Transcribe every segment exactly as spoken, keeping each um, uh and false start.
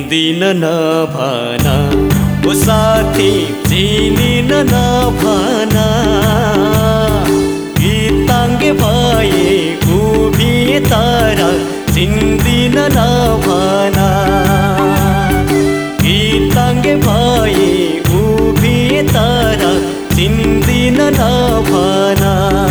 चिन्दिन नभन ओ साथी चिनिन नभन गीताङ्गे भए उभिए तर चिन्दिन नभन गीताङ्गे भए उभिए तर चिन्दिन नभन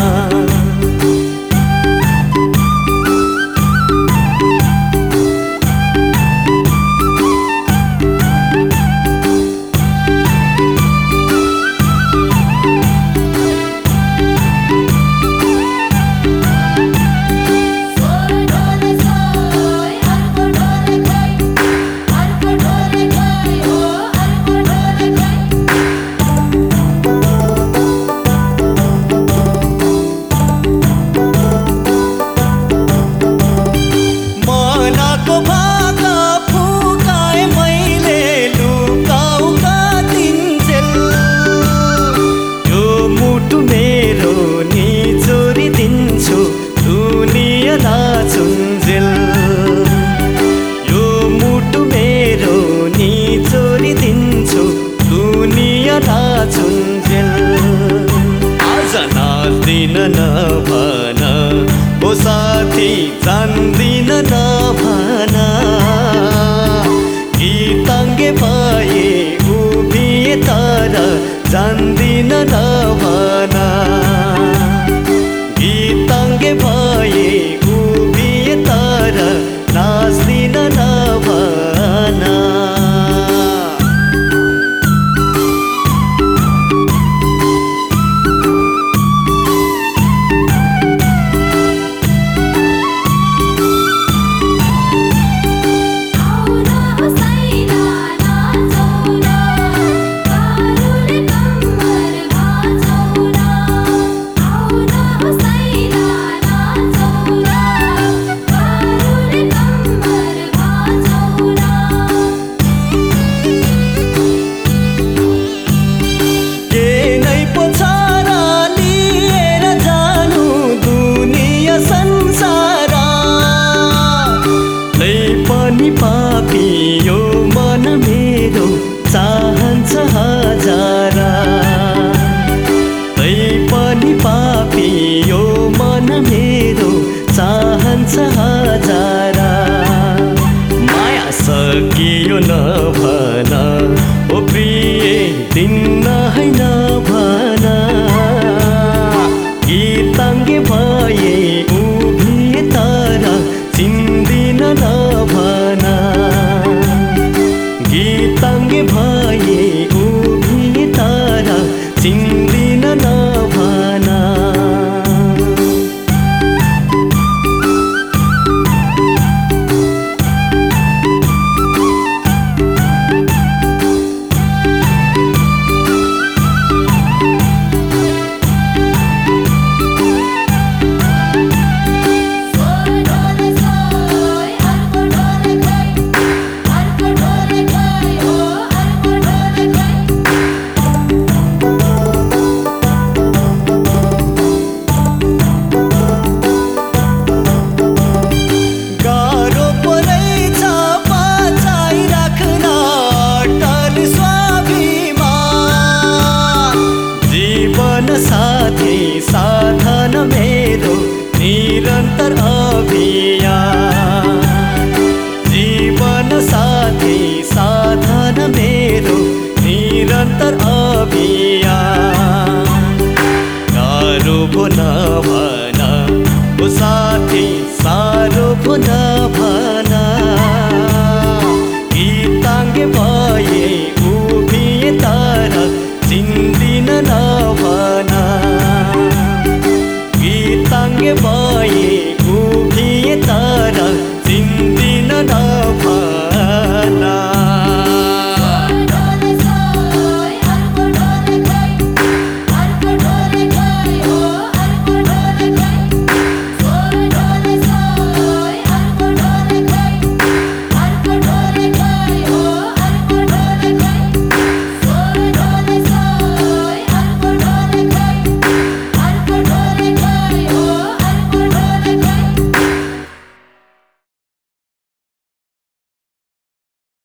नभन ओ साथी जान्दिन नभन गीताङ्गे भए उभिए तर जान्दिन नभन गीताङ्गे भए उभिए तर नाच्दिन नभन पापी यो मन मेरो चाहन्छ हजारा तै पनि पापी यो मन मेरो चाहन्छ हजारा माया सकियो नभन ओ प्रिय दिन्न है नभन गीताङ्गे भए उभिए तर चिन्दिन नभन गीताङ्गे भए उभिए तर चिन्दिन नभन साथी साधन मेरो निरन्तर अभियान जीवन साथी साधन मेरो निरन्तर अभियान गाह्रो भो नभन ओ साथी साह्रो भो नभन गीताङ्गे भए उभिए तर चिन्दिन नभन गीताङ्गे भए